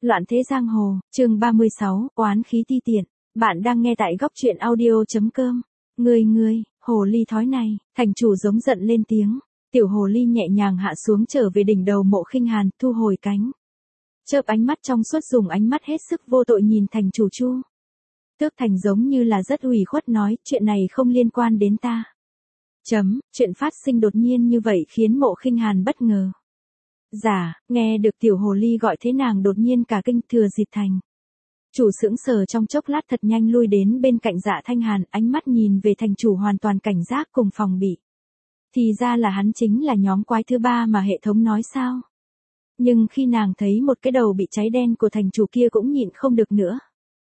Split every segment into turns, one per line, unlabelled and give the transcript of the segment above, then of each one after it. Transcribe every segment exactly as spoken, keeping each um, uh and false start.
Loạn thế giang hồ, chương ba mươi sáu, oán khí ti tiện. Bạn đang nghe tại góc truyện audio.com. Ngươi ngươi, hồ ly thói này, thành chủ giống giận lên tiếng. Tiểu hồ ly nhẹ nhàng hạ xuống trở về đỉnh đầu Mộ Khinh Hàn, thu hồi cánh. Chớp ánh mắt trong suốt, dùng ánh mắt hết sức vô tội nhìn thành chủ Chu. Tước Thành giống như là rất ủy khuất nói, chuyện này không liên quan đến ta. Chấm, chuyện phát sinh đột nhiên như vậy khiến Mộ Khinh Hàn bất ngờ. Dạ, nghe được tiểu hồ ly gọi thế nàng đột nhiên cả kinh, thừa dịp thành. Chủ sững sờ trong chốc lát, thật nhanh lui đến bên cạnh Dạ Thanh Hàn, ánh mắt nhìn về thành chủ hoàn toàn cảnh giác cùng phòng bị. Thì ra là hắn chính là nhóm quái thứ ba mà hệ thống nói sao. Nhưng khi nàng thấy một cái đầu bị cháy đen của thành chủ kia cũng nhịn không được nữa.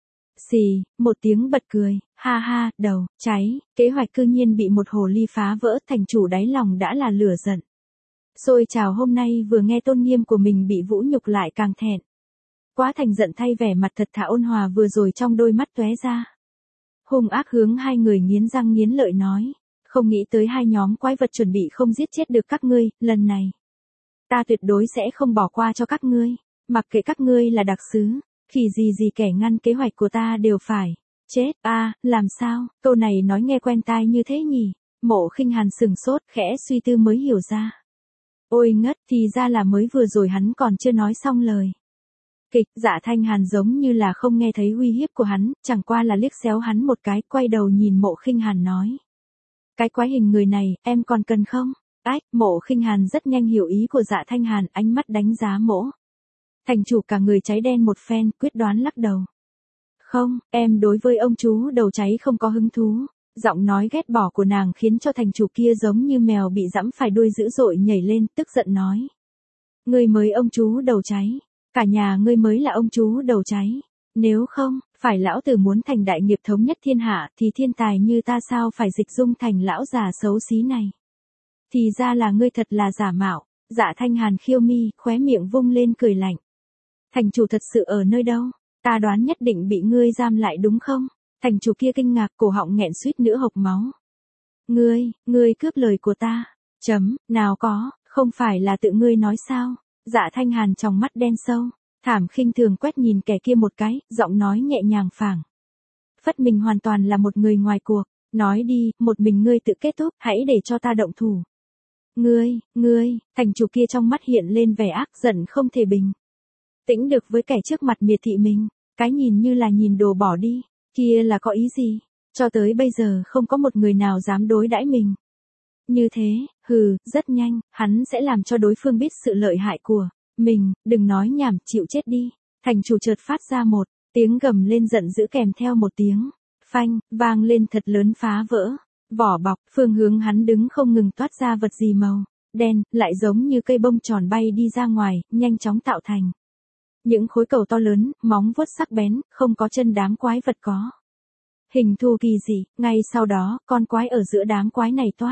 Xì, một tiếng bật cười, ha ha, đầu, cháy, kế hoạch cư nhiên bị một hồ ly phá vỡ, thành chủ đáy lòng đã là lửa giận. Rồi chào hôm nay vừa nghe tôn nghiêm của mình bị vũ nhục lại càng thẹn. Quá thành giận thay vẻ mặt thật thà ôn hòa vừa rồi trong đôi mắt tóe ra. Hung ác hướng hai người nghiến răng nghiến lợi nói, không nghĩ tới hai nhóm quái vật chuẩn bị không giết chết được các ngươi, lần này. Ta tuyệt đối sẽ không bỏ qua cho các ngươi, mặc kệ các ngươi là đặc sứ, khỉ gì gì kẻ ngăn kế hoạch của ta đều phải. Chết, a à, làm sao, câu này nói nghe quen tai như thế nhỉ, Mộ Khinh Hàn sừng sốt khẽ suy tư mới hiểu ra. Ôi ngất, thì ra là mới vừa rồi hắn còn chưa nói xong lời. Kịch, Dạ Thanh Hàn giống như là không nghe thấy uy hiếp của hắn, chẳng qua là liếc xéo hắn một cái, quay đầu nhìn Mộ Khinh Hàn nói. Cái quái hình người này, em còn cần không? Ách, Mộ Khinh Hàn rất nhanh hiểu ý của Dạ Thanh Hàn, ánh mắt đánh giá Mộ thành chủ cả người cháy đen một phen, quyết đoán lắc đầu. Không, em đối với ông chú đầu cháy không có hứng thú. Giọng nói ghét bỏ của nàng khiến cho thành chủ kia giống như mèo bị giẫm phải đuôi dữ dội nhảy lên, tức giận nói. Ngươi mới ông chú đầu cháy, cả nhà ngươi mới là ông chú đầu cháy. Nếu không, phải lão tử muốn thành đại nghiệp thống nhất thiên hạ thì thiên tài như ta sao phải dịch dung thành lão già xấu xí này. Thì ra là ngươi thật là giả mạo. Dạ Thanh Hàn khiêu mi, khóe miệng vung lên cười lạnh. Thành chủ thật sự ở nơi đâu? Ta đoán nhất định bị ngươi giam lại đúng không? Thành chủ kia kinh ngạc, cổ họng nghẹn suýt nữa hộc máu. Ngươi, ngươi cướp lời của ta. Chấm, nào có, không phải là tự ngươi nói sao? Dạ Thanh Hàn trong mắt đen sâu, thảm khinh thường quét nhìn kẻ kia một cái, giọng nói nhẹ nhàng phảng phất mình hoàn toàn là một người ngoài cuộc. Nói đi, một mình ngươi tự kết thúc, hãy để cho ta động thủ. Ngươi, ngươi, thành chủ kia trong mắt hiện lên vẻ ác giận không thể bình tĩnh được với kẻ trước mặt miệt thị mình, cái nhìn như là nhìn đồ bỏ đi. Kia là có ý gì? Cho tới bây giờ không có một người nào dám đối đãi mình. Như thế, hừ, rất nhanh, hắn sẽ làm cho đối phương biết sự lợi hại của mình, đừng nói nhảm, chịu chết đi. Thành chủ chợt phát ra một tiếng gầm lên giận dữ kèm theo một tiếng phanh, vang lên thật lớn phá vỡ. Vỏ bọc, phương hướng hắn đứng không ngừng toát ra vật gì màu đen, lại giống như cây bông tròn bay đi ra ngoài, nhanh chóng tạo thành những khối cầu to lớn, móng vuốt sắc bén, không có chân đám quái vật có hình thù kỳ dị. Ngay sau đó, con quái ở giữa đám quái này toát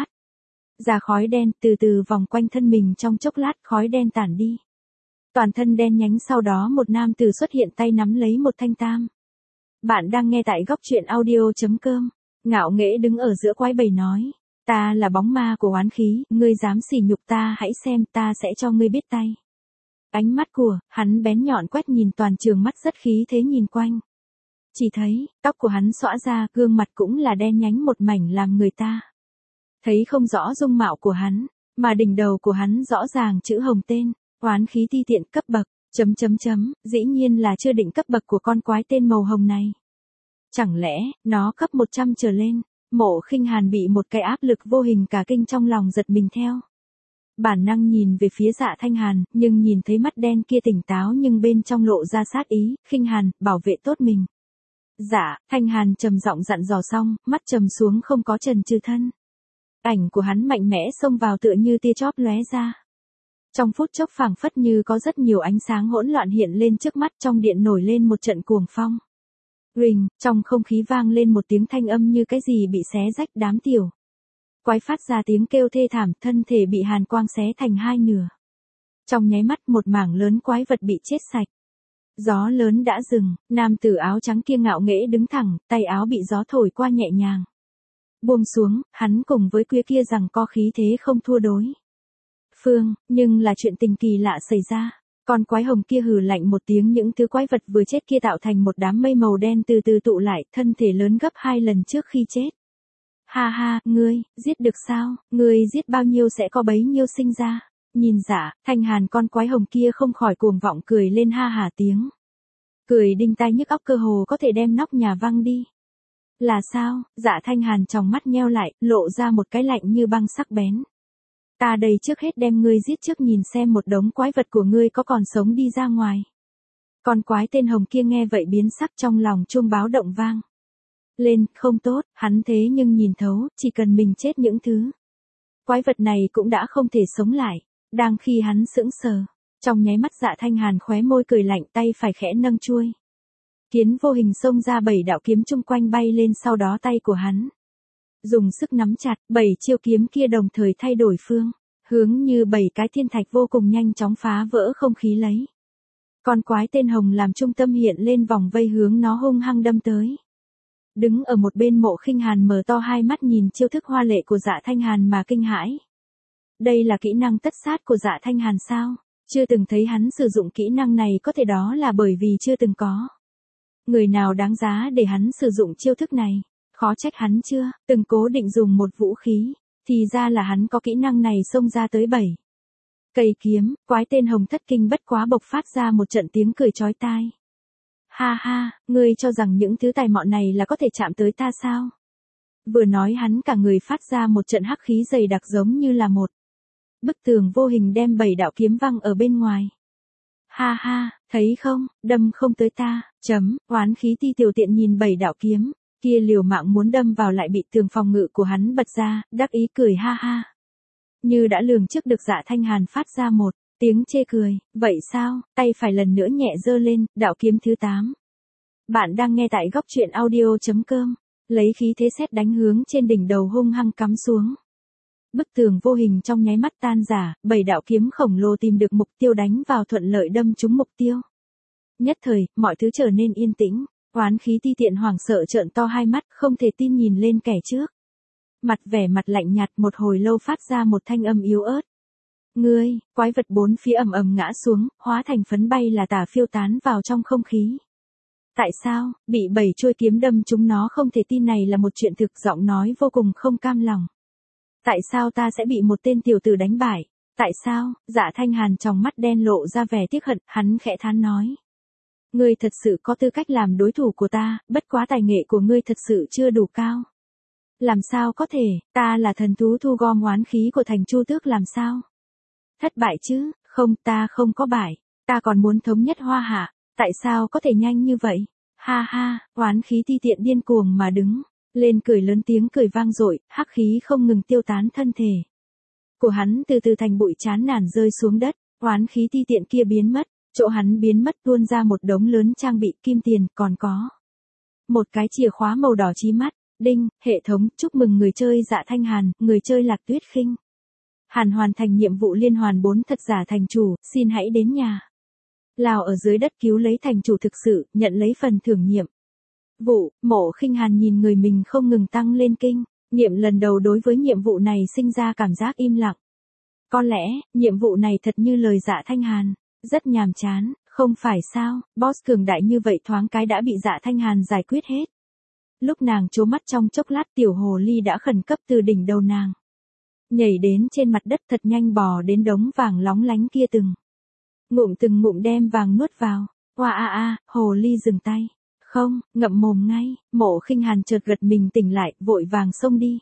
ra khói đen, từ từ vòng quanh thân mình, trong chốc lát khói đen tản đi. Toàn thân đen nhánh, sau đó một nam tử xuất hiện tay nắm lấy một thanh tam. Bạn đang nghe tại góc truyện audio.com. Ngạo nghễ đứng ở giữa quái bầy nói, ta là bóng ma của oán khí, ngươi dám sỉ nhục ta, hãy xem ta sẽ cho ngươi biết tay. Ánh mắt của hắn bén nhọn quét nhìn toàn trường, mắt rất khí thế nhìn quanh. Chỉ thấy, tóc của hắn xõa ra, gương mặt cũng là đen nhánh một mảnh, làm người ta thấy không rõ dung mạo của hắn, mà đỉnh đầu của hắn rõ ràng chữ hồng tên, oán khí ti tiện cấp bậc, chấm chấm chấm, dĩ nhiên là chưa định cấp bậc của con quái tên màu hồng này. Chẳng lẽ, nó cấp một trăm trở lên? Mộ Khinh Hàn bị một cái áp lực vô hình cả kinh, trong lòng giật mình theo bản năng nhìn về phía Dạ Thanh Hàn, nhưng nhìn thấy mắt đen kia tỉnh táo nhưng bên trong lộ ra sát ý. Khinh Hàn, bảo vệ tốt mình. Dạ Thanh Hàn trầm giọng dặn dò xong, mắt trầm xuống không có chần chừ, thân ảnh của hắn mạnh mẽ xông vào tựa như tia chóp lóe ra. Trong phút chốc phảng phất như có rất nhiều ánh sáng hỗn loạn hiện lên trước mắt, trong điện nổi lên một trận cuồng phong. Rình, trong không khí vang lên một tiếng thanh âm như cái gì bị xé rách, đám tiểu quái phát ra tiếng kêu thê thảm, thân thể bị hàn quang xé thành hai nửa. Trong nháy mắt một mảng lớn quái vật bị chết sạch. Gió lớn đã dừng, nam tử áo trắng kia ngạo nghễ đứng thẳng, tay áo bị gió thổi qua nhẹ nhàng buông xuống, hắn cùng với kia kia rằng có khí thế không thua đối phương, nhưng là chuyện tình kỳ lạ xảy ra. Con quái hồng kia hừ lạnh một tiếng, những thứ quái vật vừa chết kia tạo thành một đám mây màu đen từ từ tụ lại, thân thể lớn gấp hai lần trước khi chết. Ha ha, ngươi, giết được sao, ngươi giết bao nhiêu sẽ có bấy nhiêu sinh ra. Nhìn Dạ Thanh Hàn con quái hồng kia không khỏi cuồng vọng cười lên ha hả tiếng. Cười đinh tai nhức óc, cơ hồ có thể đem nóc nhà văng đi. Là sao? Dạ Thanh Hàn tròng mắt nheo lại, lộ ra một cái lạnh như băng sắc bén. Ta đây trước hết đem ngươi giết trước, nhìn xem một đống quái vật của ngươi có còn sống đi ra ngoài. Con quái tên hồng kia nghe vậy biến sắc, trong lòng chuông báo động vang lên, không tốt, hắn thế nhưng nhìn thấu, chỉ cần mình chết những thứ quái vật này cũng đã không thể sống lại. Đang khi hắn sững sờ, trong nháy mắt Dạ Thanh Hàn khóe môi cười lạnh, tay phải khẽ nâng chuôi kiếm vô hình xông ra, bảy đạo kiếm chung quanh bay lên, sau đó tay của hắn dùng sức nắm chặt, bảy chiêu kiếm kia đồng thời thay đổi phương hướng, như bảy cái thiên thạch vô cùng nhanh chóng phá vỡ không khí, lấy con quái tên hồng làm trung tâm hiện lên vòng vây hướng nó hung hăng đâm tới. Đứng ở một bên Mộ Khinh Hàn mở to hai mắt nhìn chiêu thức hoa lệ của Dạ Thanh Hàn mà kinh hãi. Đây là kỹ năng tất sát của Dạ Thanh Hàn sao? Chưa từng thấy hắn sử dụng kỹ năng này, có thể đó là bởi vì chưa từng có người nào đáng giá để hắn sử dụng chiêu thức này. Khó trách hắn chưa từng cố định dùng một vũ khí, thì ra là hắn có kỹ năng này xông ra tới bảy cây kiếm. Quái tên hồng thất kinh bất quá bộc phát ra một trận tiếng cười chói tai. Ha ha, ngươi cho rằng những thứ tài mọn này là có thể chạm tới ta sao? Vừa nói hắn cả người phát ra một trận hắc khí dày đặc, giống như là một bức tường vô hình đem bảy đạo kiếm văng ở bên ngoài. Ha ha, thấy không, đâm không tới ta, chấm, oán khí ti tiểu tiện nhìn bảy đạo kiếm kia liều mạng muốn đâm vào, lại bị tường phòng ngự của hắn bật ra, đắc ý cười ha ha. Như đã lường trước được, Dạ Thanh Hàn phát ra một tiếng chê cười. Vậy sao? Tay phải lần nữa nhẹ giơ lên, đạo kiếm thứ tám. Bạn đang nghe tại góc truyện audio chấm com. Lấy khí thế sét đánh hướng trên đỉnh đầu hung hăng cắm xuống. Bức tường vô hình trong nháy mắt tan rã, bảy đạo kiếm khổng lồ tìm được mục tiêu đánh vào, thuận lợi đâm trúng mục tiêu. Nhất thời, mọi thứ trở nên yên tĩnh. Oán khí ti tiện hoảng sợ trợn to hai mắt, không thể tin nhìn lên kẻ trước. Mặt vẻ mặt lạnh nhạt, một hồi lâu phát ra một thanh âm yếu ớt. Ngươi, quái vật bốn phía ầm ầm ngã xuống, hóa thành phấn bay là tả phiêu tán vào trong không khí. Tại sao, bị bảy chuôi kiếm đâm chúng nó không thể tin này là một chuyện thực, giọng nói vô cùng không cam lòng. Tại sao ta sẽ bị một tên tiểu tử đánh bại? Tại sao? Dạ Thanh Hàn trong mắt đen lộ ra vẻ tiếc hận, hắn khẽ thán nói. Ngươi thật sự có tư cách làm đối thủ của ta, bất quá tài nghệ của ngươi thật sự chưa đủ cao. Làm sao có thể, ta là thần thú thu gom oán khí của thành Chu Tước, làm sao? Thất bại chứ, không, ta không có bại, ta còn muốn thống nhất Hoa Hạ, tại sao có thể nhanh như vậy? Ha ha, oán khí ti tiện điên cuồng mà đứng lên cười lớn, tiếng cười vang dội, hắc khí không ngừng tiêu tán, thân thể của hắn từ từ thành bụi chán nản rơi xuống đất. Oán khí ti tiện kia biến mất, chỗ hắn biến mất tuôn ra một đống lớn trang bị kim tiền, còn có một cái chìa khóa màu đỏ chí mắt. Đinh, hệ thống, chúc mừng người chơi Dạ Thanh Hàn, người chơi Lạc Tuyết Khinh Hàn hoàn thành nhiệm vụ liên hoàn bốn thật giả thành chủ, xin hãy đến nhà Lào ở dưới đất cứu lấy thành chủ thực sự, nhận lấy phần thưởng nhiệm vụ. Mộ Khinh Hàn nhìn người mình không ngừng tăng lên kinh nghiệm, lần đầu đối với nhiệm vụ này sinh ra cảm giác im lặng. Có lẽ, nhiệm vụ này thật như lời Dạ Thanh Hàn, rất nhàm chán, không phải sao? Boss cường đại như vậy thoáng cái đã bị Dạ Thanh Hàn giải quyết hết. Lúc nàng trố mắt trong chốc lát, tiểu hồ ly đã khẩn cấp từ đỉnh đầu nàng nhảy đến trên mặt đất, thật nhanh bò đến đống vàng lóng lánh kia, từng ngụm từng ngụm đem vàng nuốt vào. Oa a a, hồ ly dừng tay. Không, ngậm mồm ngay. Mộ Khinh Hàn chợt gật mình tỉnh lại, vội vàng xông đi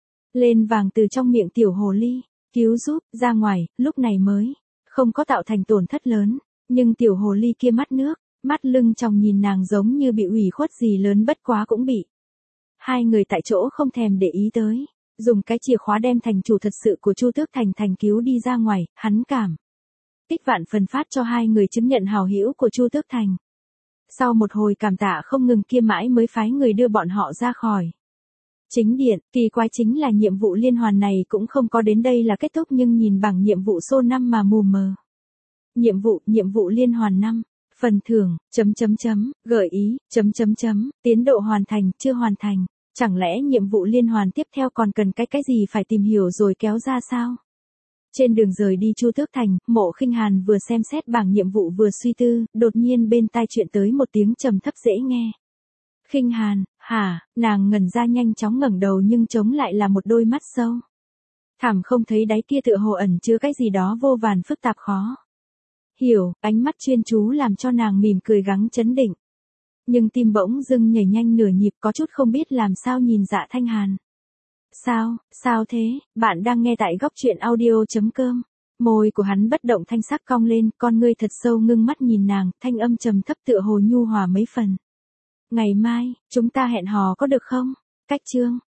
lên vàng từ trong miệng tiểu hồ ly, cứu giúp ra ngoài, lúc này mới không có tạo thành tổn thất lớn, nhưng tiểu hồ ly kia mắt nước mắt lưng trong nhìn nàng giống như bị ủy khuất gì lớn, bất quá cũng bị hai người tại chỗ không thèm để ý tới, dùng cái chìa khóa đem thành chủ thật sự của Chu Tước Thành thành cứu đi ra ngoài. Hắn cảm kích vạn phần phát cho hai người chứng nhận hào hữu của Chu Tước Thành. Sau một hồi cảm tạ không ngừng kia, mãi mới phái người đưa bọn họ ra khỏi chính điện. Kỳ quái chính là nhiệm vụ liên hoàn này cũng không có đến đây là kết thúc, nhưng nhìn bảng nhiệm vụ số năm mà mù mờ. Nhiệm vụ, nhiệm vụ liên hoàn năm. Phần thưởng, chấm chấm chấm, gợi ý, chấm chấm chấm, tiến độ hoàn thành, chưa hoàn thành. Chẳng lẽ nhiệm vụ liên hoàn tiếp theo còn cần cái cái gì phải tìm hiểu rồi kéo ra sao? Trên đường rời đi Chu Tước Thành, Mộ Khinh Hàn vừa xem xét bảng nhiệm vụ vừa suy tư, đột nhiên bên tai chuyện tới một tiếng trầm thấp dễ nghe. Khinh Hàn, hả, nàng ngẩn ra nhanh chóng ngẩng đầu nhưng chống lại là một đôi mắt sâu. Thảm không thấy đáy kia tựa hồ ẩn chứa cái gì đó vô vàn phức tạp khó hiểu, ánh mắt chuyên chú làm cho nàng mỉm cười gắng chấn định. Nhưng tim bỗng dưng nhảy nhanh nửa nhịp có chút không biết làm sao nhìn Dạ Thanh Hàn. Sao, sao thế, bạn đang nghe tại góc truyện audio.com. Môi của hắn bất động thanh sắc cong lên, con ngươi thật sâu ngưng mắt nhìn nàng, thanh âm trầm thấp tựa hồ nhu hòa mấy phần. Ngày mai, chúng ta hẹn hò có được không? Cách chương,